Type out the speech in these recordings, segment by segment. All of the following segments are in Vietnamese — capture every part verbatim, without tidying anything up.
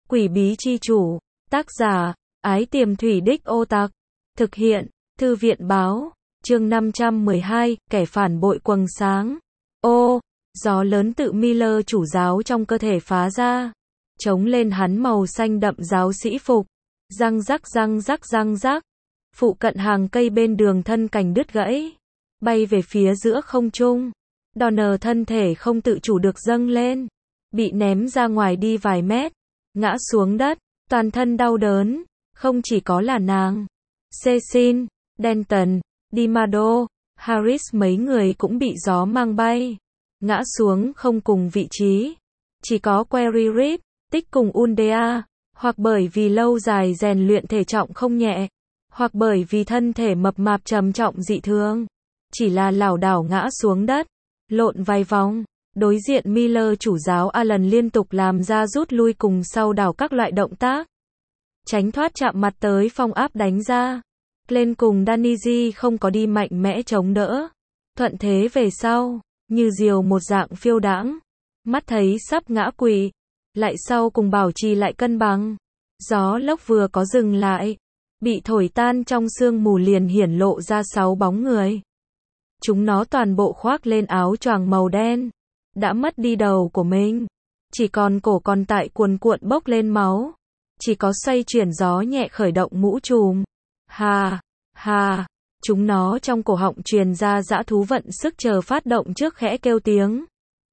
Quỷ bí chi chủ. Tác giả, Ái Tiềm Thủy Đích Ô Tạc. Thực hiện, Thư viện báo. Chương năm trăm mười hai, kẻ phản bội quầng sáng. Ô, gió lớn tự Miller chủ giáo trong cơ thể phá ra. Chống lên hắn màu xanh đậm giáo sĩ phục. Răng rắc răng rắc răng rắc. Phụ cận hàng cây bên đường thân cành đứt gãy. Bay về phía giữa không trung. Donner thân thể không tự chủ được dâng lên. Bị ném ra ngoài đi vài mét. Ngã xuống đất. Toàn thân đau đớn. Không chỉ có là nàng. Cecil, Denton, Dimado, Harris mấy người cũng bị gió mang bay. Ngã xuống không cùng vị trí. Chỉ có Query Rip, Tích cùng Undea. Hoặc bởi vì lâu dài rèn luyện thể trọng không nhẹ. Hoặc bởi vì thân thể mập mạp trầm trọng dị thường. Chỉ là lảo đảo ngã xuống đất. Lộn vài vòng. Đối diện Miller chủ giáo Alan liên tục làm ra rút lui cùng sau đảo các loại động tác. Tránh thoát chạm mặt tới phong áp đánh ra. Glenn cùng Danny không có đi mạnh mẽ chống đỡ. Thuận thế về sau. Như diều một dạng phiêu đãng. Mắt thấy sắp ngã quỵ. Lại sau cùng bảo trì lại cân bằng. Gió lốc vừa có dừng lại. Bị thổi tan trong sương mù liền hiển lộ ra sáu bóng người. Chúng nó toàn bộ khoác lên áo choàng màu đen. Đã mất đi đầu của mình. Chỉ còn cổ còn tại cuồn cuộn bốc lên máu. Chỉ có xoay chuyển gió nhẹ khởi động mũ trùm. Hà, hà. Chúng nó trong cổ họng truyền ra dã thú vận sức chờ phát động trước khẽ kêu tiếng.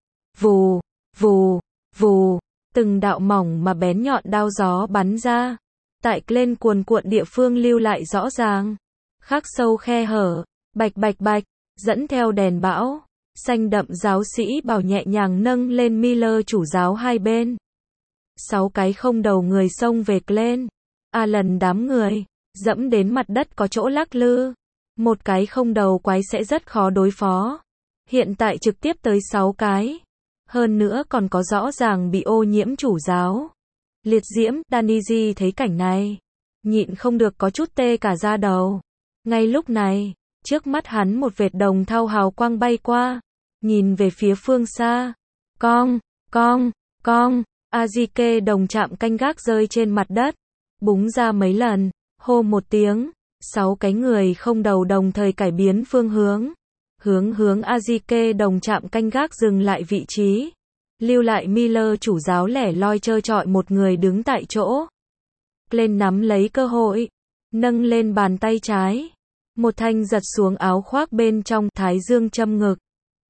Vù, vù, vù. Từng đạo mỏng mà bén nhọn đao gió bắn ra. Tại Glen cuồn cuộn địa phương lưu lại rõ ràng. Khắc sâu khe hở. Bạch bạch bạch. Dẫn theo đèn bão. Xanh đậm giáo sĩ bảo nhẹ nhàng nâng lên Miller chủ giáo hai bên. Sáu cái không đầu người xông về Glen. Alan đám người. Dẫm đến mặt đất có chỗ lắc lư. Một cái không đầu quái sẽ rất khó đối phó. Hiện tại trực tiếp tới sáu cái. Hơn nữa còn có rõ ràng bị ô nhiễm chủ giáo. Liệt diễm, Danny thấy cảnh này. Nhịn không được có chút tê cả da đầu. Ngay lúc này, trước mắt hắn một vệt đồng thau hào quang bay qua. Nhìn về phía phương xa. Cong, cong, cong. Azike đồng chạm canh gác rơi trên mặt đất. Búng ra mấy lần. Hô một tiếng. Sáu cái người không đầu đồng thời cải biến phương hướng. Hướng hướng Azike đồng chạm canh gác dừng lại vị trí. Lưu lại Miller chủ giáo lẻ loi trơ trọi một người đứng tại chỗ. Glenn nắm lấy cơ hội. Nâng lên bàn tay trái. Một thanh giật xuống áo khoác bên trong thái dương châm ngực.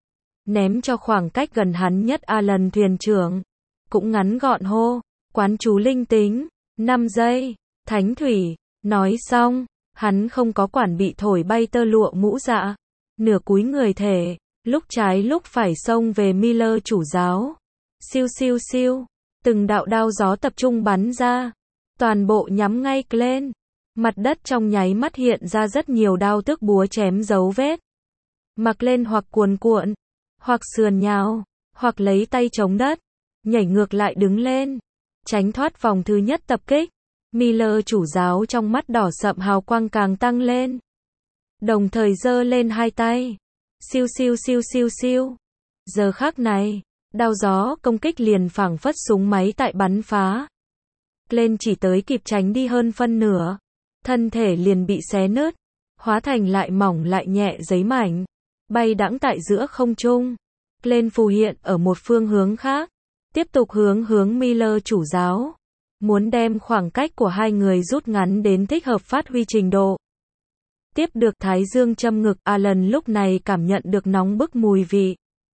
Ném cho khoảng cách gần hắn nhất Alan thuyền trưởng. Cũng ngắn gọn hô. Quán chú linh tính. năm giây. Thánh thủy. Nói xong. Hắn không có quản bị thổi bay tơ lụa mũ dạ. Nửa cúi người thể. Lúc trái lúc phải xông về Miller chủ giáo. Siêu siêu siêu. Từng đạo đao gió tập trung bắn ra. Toàn bộ nhắm ngay Glen. Mặt đất trong nháy mắt hiện ra rất nhiều đao tước búa chém dấu vết. Mặc lên hoặc cuồn cuộn. Hoặc sườn nhào. Hoặc lấy tay chống đất. Nhảy ngược lại đứng lên. Tránh thoát vòng thứ nhất tập kích. Miller chủ giáo trong mắt đỏ sậm hào quang càng tăng lên. Đồng thời giơ lên hai tay. Siêu siêu siêu siêu siêu. Giờ khắc này, đao gió công kích liền phảng phất súng máy tại bắn phá. Glen chỉ tới kịp tránh đi hơn phân nửa. Thân thể liền bị xé nứt. Hóa thành lại mỏng lại nhẹ giấy mảnh. Bay đãng tại giữa không trung. Glen phù hiện ở một phương hướng khác. Tiếp tục hướng hướng Miller chủ giáo. Muốn đem khoảng cách của hai người rút ngắn đến thích hợp phát huy trình độ. Tiếp được thái dương châm ngực, Alan lúc này cảm nhận được nóng bức mùi vị.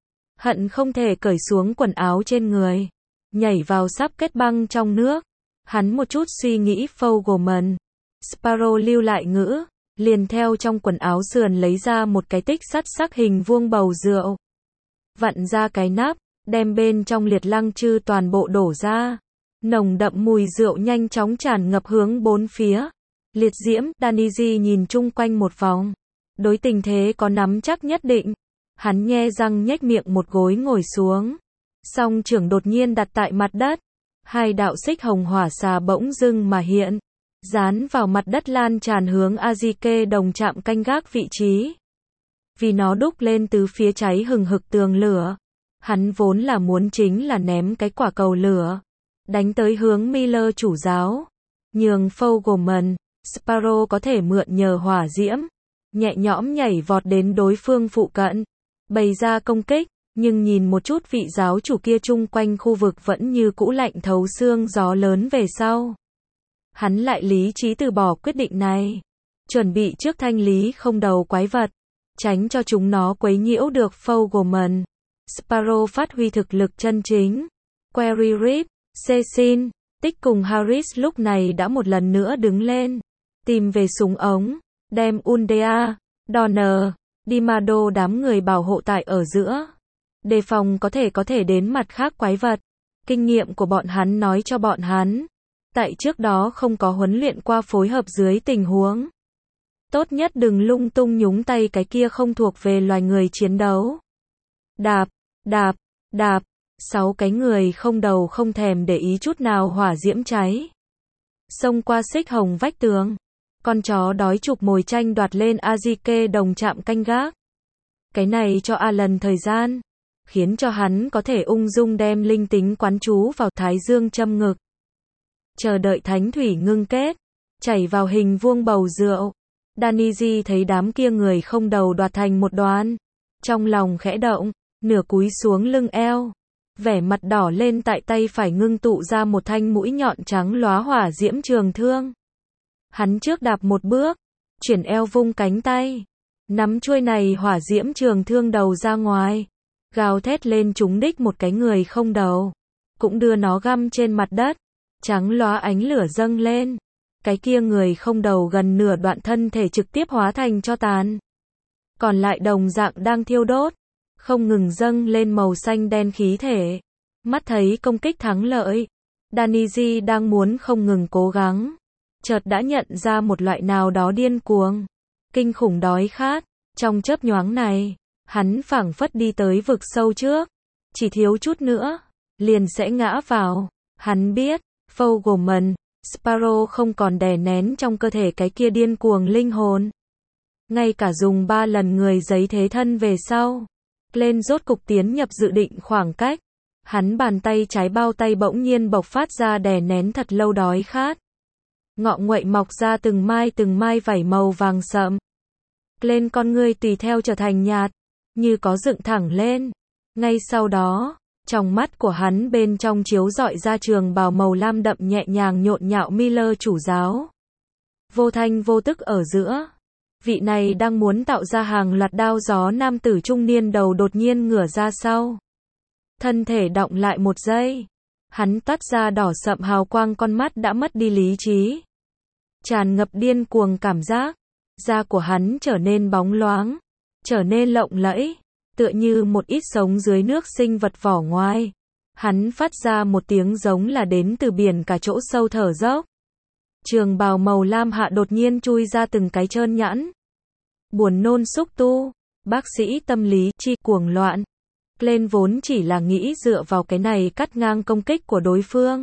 Hận không thể cởi xuống quần áo trên người. Nhảy vào sắp kết băng trong nước. Hắn một chút suy nghĩ Fogelman. Sparrow lưu lại ngữ. Liền theo trong quần áo sườn lấy ra một cái tích sắt sắc hình vuông bầu rượu. Vặn ra cái nắp. Đem bên trong liệt lăng chư toàn bộ đổ ra. Nồng đậm mùi rượu nhanh chóng tràn ngập hướng bốn phía. Liệt diễm, Danny nhìn chung quanh một vòng. Đối tình thế có nắm chắc nhất định. Hắn nhe răng nhếch miệng một gối ngồi xuống. Song trưởng đột nhiên đặt tại mặt đất. Hai đạo xích hồng hỏa xà bỗng dưng mà hiện. Dán vào mặt đất lan tràn hướng Azike đồng chạm canh gác vị trí. Vì nó đúc lên từ phía cháy hừng hực tường lửa. Hắn vốn là muốn chính là ném cái quả cầu lửa. đánh tới hướng Miller chủ giáo, nhường Fogelman, Sparrow có thể mượn nhờ hỏa diễm, nhẹ nhõm nhảy vọt đến đối phương phụ cận, bày ra công kích, nhưng nhìn một chút vị giáo chủ kia chung quanh khu vực vẫn như cũ lạnh thấu xương gió lớn về sau. Hắn lại lý trí từ bỏ quyết định này, chuẩn bị trước thanh lý không đầu quái vật, tránh cho chúng nó quấy nhiễu được Fogelman. Sparrow phát huy thực lực chân chính. Query Rip, Cecil, Tích cùng Harris lúc này đã một lần nữa đứng lên, tìm về súng ống, đem Undea, Donner, Dimado đám người bảo hộ tại ở giữa, đề phòng có thể có thể đến mặt khác quái vật. Kinh nghiệm của bọn hắn nói cho bọn hắn, tại trước đó không có huấn luyện qua phối hợp dưới tình huống, tốt nhất đừng lung tung nhúng tay cái kia không thuộc về loài người chiến đấu. Đạp, đạp, đạp, sáu cái người không đầu không thèm để ý chút nào hỏa diễm cháy. Xông qua xích hồng vách tường, con chó đói chụp mồi tranh đoạt lên Azike đồng chạm canh gác. Cái này cho Alan thời gian, khiến cho hắn có thể ung dung đem linh tính quán chú vào thái dương châm ngực. Chờ đợi thánh thủy ngưng kết, chảy vào hình vuông bầu rượu. Daniji thấy đám kia người không đầu đoạt thành một đoàn, trong lòng khẽ động, nửa cúi xuống lưng eo, vẻ mặt đỏ lên tại tay phải ngưng tụ ra một thanh mũi nhọn trắng lóa hỏa diễm trường thương. Hắn trước đạp một bước, chuyển eo vung cánh tay, nắm chuôi này hỏa diễm trường thương đầu ra ngoài, gào thét lên trúng đích một cái người không đầu, cũng đưa nó găm trên mặt đất, trắng lóa ánh lửa dâng lên. Cái kia người không đầu gần nửa đoạn thân thể trực tiếp hóa thành tro tàn. Còn lại đồng dạng đang thiêu đốt, không ngừng dâng lên màu xanh đen khí thể. Mắt thấy công kích thắng lợi, Daniji đang muốn không ngừng cố gắng, chợt đã nhận ra một loại nào đó điên cuồng, kinh khủng đói khát. Trong chớp nhoáng này, hắn phảng phất đi tới vực sâu trước, chỉ thiếu chút nữa, liền sẽ ngã vào. Hắn biết, Fogelman, Sparrow không còn đè nén trong cơ thể cái kia điên cuồng linh hồn. Ngay cả dùng ba lần người giấy thế thân về sau, Glenn rốt cục tiến nhập dự định khoảng cách. Hắn bàn tay trái bao tay bỗng nhiên bộc phát ra đè nén thật lâu đói khát. Ngọ nguậy mọc ra từng mai từng mai vảy màu vàng sậm. Glenn con ngươi tùy theo trở thành nhạt, như có dựng thẳng lên. Ngay sau đó, trong mắt của hắn bên trong chiếu rọi ra trường bào màu lam đậm nhẹ nhàng nhộn nhạo Miller chủ giáo. Vô thanh vô tức ở giữa, vị này đang muốn tạo ra hàng loạt đao gió nam tử trung niên đầu đột nhiên ngửa ra sau. Thân thể động lại một giây, hắn toát ra đỏ sậm hào quang, con mắt đã mất đi lý trí, tràn ngập điên cuồng cảm giác. Da của hắn trở nên bóng loáng, trở nên lộng lẫy, tựa như một ít sống dưới nước sinh vật vỏ ngoài. Hắn phát ra một tiếng giống là đến từ biển cả chỗ sâu thở dốc. Trường bào màu lam hạ đột nhiên chui ra từng cái trơn nhẵn. Buồn nôn xúc tu, bác sĩ tâm lý chi cuồng loạn. Glenn vốn chỉ là nghĩ dựa vào cái này cắt ngang công kích của đối phương,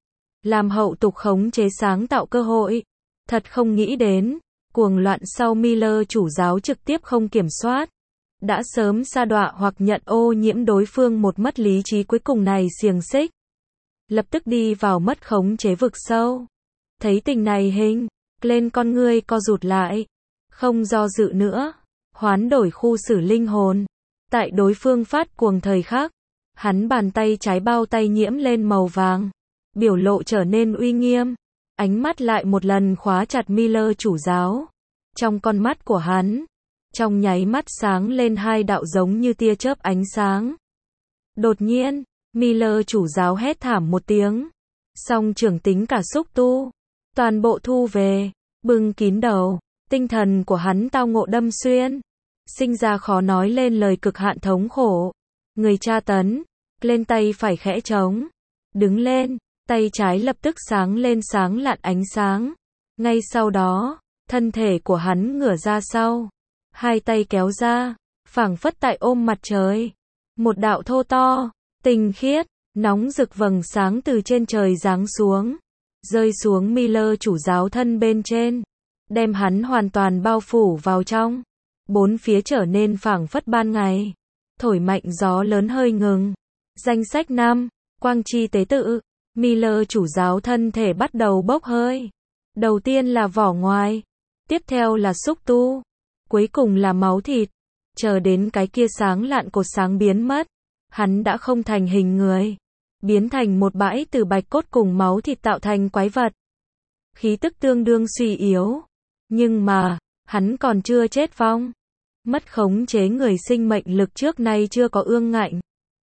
làm hậu tục khống chế sáng tạo cơ hội. Thật không nghĩ đến, cuồng loạn sau Miller chủ giáo trực tiếp không kiểm soát, đã sớm sa đọa hoặc nhận ô nhiễm đối phương một mất lý trí cuối cùng này xiềng xích. Lập tức đi vào mất khống chế vực sâu. Thấy tình này hình, Glenn con ngươi co rụt lại, không do dự nữa, hoán đổi khu xử linh hồn. Tại đối phương phát cuồng thời khắc, hắn bàn tay trái bao tay nhiễm lên màu vàng, biểu lộ trở nên uy nghiêm, ánh mắt lại một lần khóa chặt Miller chủ giáo. Trong con mắt của hắn, trong nháy mắt sáng lên hai đạo giống như tia chớp ánh sáng. Đột nhiên, Miller chủ giáo hét thảm một tiếng, song trưởng tính cả xúc tu, toàn bộ thu về, bưng kín đầu, tinh thần của hắn tao ngộ đâm xuyên, sinh ra khó nói lên lời cực hạn thống khổ. Người tra tấn, lên tay phải khẽ trống, đứng lên, tay trái lập tức sáng lên sáng lạn ánh sáng. Ngay sau đó, thân thể của hắn ngửa ra sau, hai tay kéo ra, phảng phất tại ôm mặt trời. Một đạo thô to, tinh khiết, nóng rực vầng sáng từ trên trời giáng xuống, rơi xuống Miller chủ giáo thân bên trên, đem hắn hoàn toàn bao phủ vào trong. Bốn phía trở nên phảng phất ban ngày, thổi mạnh gió lớn hơi ngừng. Danh sách năm, Quang Chi tế tự, Miller chủ giáo thân thể bắt đầu bốc hơi. Đầu tiên là vỏ ngoài, tiếp theo là xúc tu, cuối cùng là máu thịt. Chờ đến cái kia sáng lạn cột sáng biến mất, hắn đã không thành hình người, biến thành một bãi từ bạch cốt cùng máu thịt tạo thành quái vật. Khí tức tương đương suy yếu, nhưng mà, hắn còn chưa chết vong. Mất khống chế người sinh mệnh lực trước nay chưa có ương ngạnh.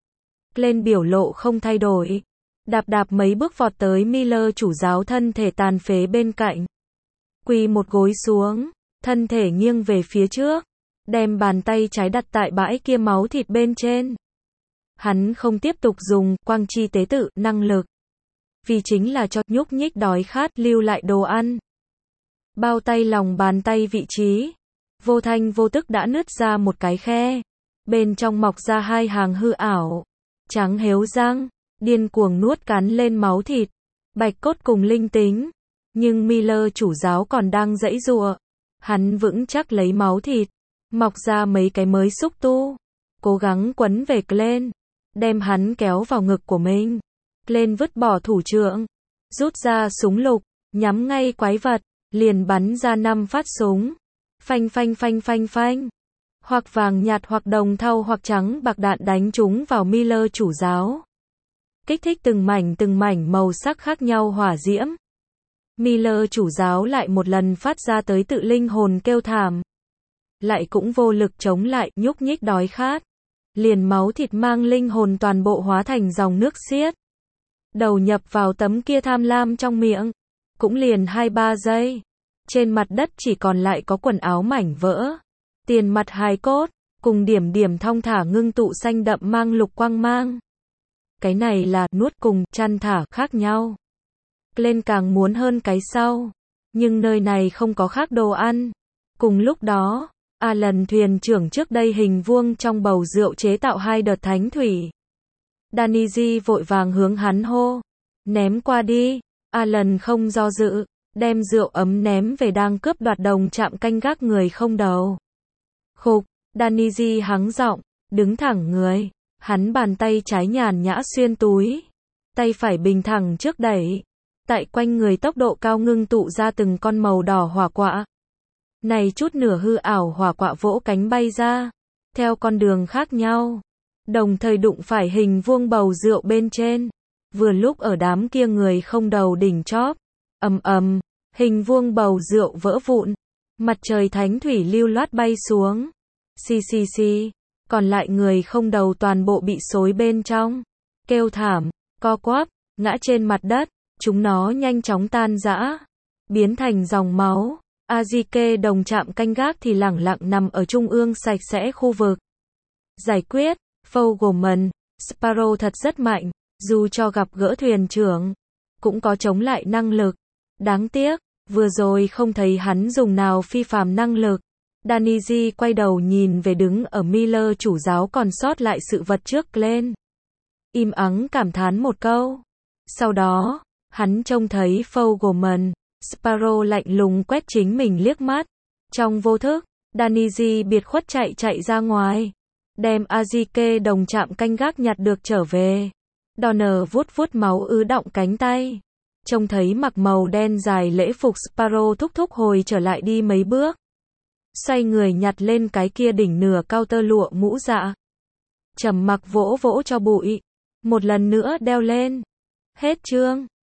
Lên biểu lộ không thay đổi. Đạp đạp mấy bước vọt tới Miller chủ giáo thân thể tàn phế bên cạnh. Quỳ một gối xuống, thân thể nghiêng về phía trước, đem bàn tay trái đặt tại bãi kia máu thịt bên trên. Hắn không tiếp tục dùng quang chi tế tự năng lực, vì chính là cho nhúc nhích đói khát lưu lại đồ ăn. Bao tay lòng bàn tay vị trí, vô thanh vô tức đã nứt ra một cái khe, bên trong mọc ra hai hàng hư ảo, trắng héo răng, điên cuồng nuốt cắn lên máu thịt, bạch cốt cùng linh tính. Nhưng Miller chủ giáo còn đang giãy giụa, hắn vững chắc lấy máu thịt, mọc ra mấy cái mới xúc tu, cố gắng quấn về Glenn, đem hắn kéo vào ngực của mình. Glenn vứt bỏ thủ trượng, rút ra súng lục, nhắm ngay quái vật, liền bắn ra năm phát súng. Phanh phanh phanh phanh phanh. Hoặc vàng nhạt hoặc đồng thau hoặc trắng bạc đạn đánh trúng vào Miller chủ giáo. Kích thích từng mảnh từng mảnh màu sắc khác nhau hỏa diễm. Miller chủ giáo lại một lần phát ra tới tự linh hồn kêu thảm. Lại cũng vô lực chống lại, nhúc nhích đói khát. Liền máu thịt mang linh hồn toàn bộ hóa thành dòng nước xiết. Đầu nhập vào tấm kia tham lam trong miệng. Cũng liền hai ba giây. Trên mặt đất chỉ còn lại có quần áo mảnh vỡ. Tiền mặt hài cốt, cùng điểm điểm thong thả ngưng tụ xanh đậm mang lục quang mang. Cái này là nuốt cùng chăn thả khác nhau. Lên càng muốn hơn cái sau. Nhưng nơi này không có khác đồ ăn. Cùng lúc đó, Alan thuyền trưởng trước đây hình vuông trong bầu rượu chế tạo hai đợt thánh thủy. Danny vội vàng hướng hắn hô. Ném qua đi. Alan không do dự, đem rượu ấm ném về đang cướp đoạt đồng trạm canh gác người không đầu. Khục, Danny hắng giọng, đứng thẳng người. Hắn bàn tay trái nhàn nhã xuyên túi. Tay phải bình thẳng trước đẩy. Tại quanh người tốc độ cao ngưng tụ ra từng con màu đỏ hỏa quạ. Này chút nửa hư ảo hỏa quạ vỗ cánh bay ra. Theo con đường khác nhau. Đồng thời đụng phải hình vuông bầu rượu bên trên. Vừa lúc ở đám kia người không đầu đỉnh chóp. Ầm ầm, hình vuông bầu rượu vỡ vụn. Mặt trời thánh thủy lưu loát bay xuống. Xì xì xì. Còn lại người không đầu toàn bộ bị xối bên trong. Kêu thảm, co quắp, ngã trên mặt đất. Chúng nó nhanh chóng tan rã. Biến thành dòng máu. Azike đồng trạm canh gác thì lẳng lặng nằm ở trung ương sạch sẽ khu vực. Giải quyết, Fogelman, Sparrow thật rất mạnh. Dù cho gặp gỡ thuyền trưởng, cũng có chống lại năng lực. Đáng tiếc, vừa rồi không thấy hắn dùng nào phi phàm năng lực. Danny quay đầu nhìn về đứng ở Miller chủ giáo còn sót lại sự vật trước Glenn. Im ắng cảm thán một câu. Sau đó, hắn trông thấy Fogelman, Sparrow lạnh lùng quét chính mình liếc mắt. Trong vô thức, Danny biệt khuất chạy chạy ra ngoài. Đem Azike đồng trạm canh gác nhặt được trở về. Donner vuốt vuốt máu ứ đọng cánh tay. Trông thấy mặc màu đen dài lễ phục Sparrow thúc thúc hồi trở lại đi mấy bước. Xoay người nhặt lên cái kia đỉnh nửa cao tơ lụa mũ dạ. Trầm mặc vỗ vỗ cho bụi. Một lần nữa đeo lên. Hết chương.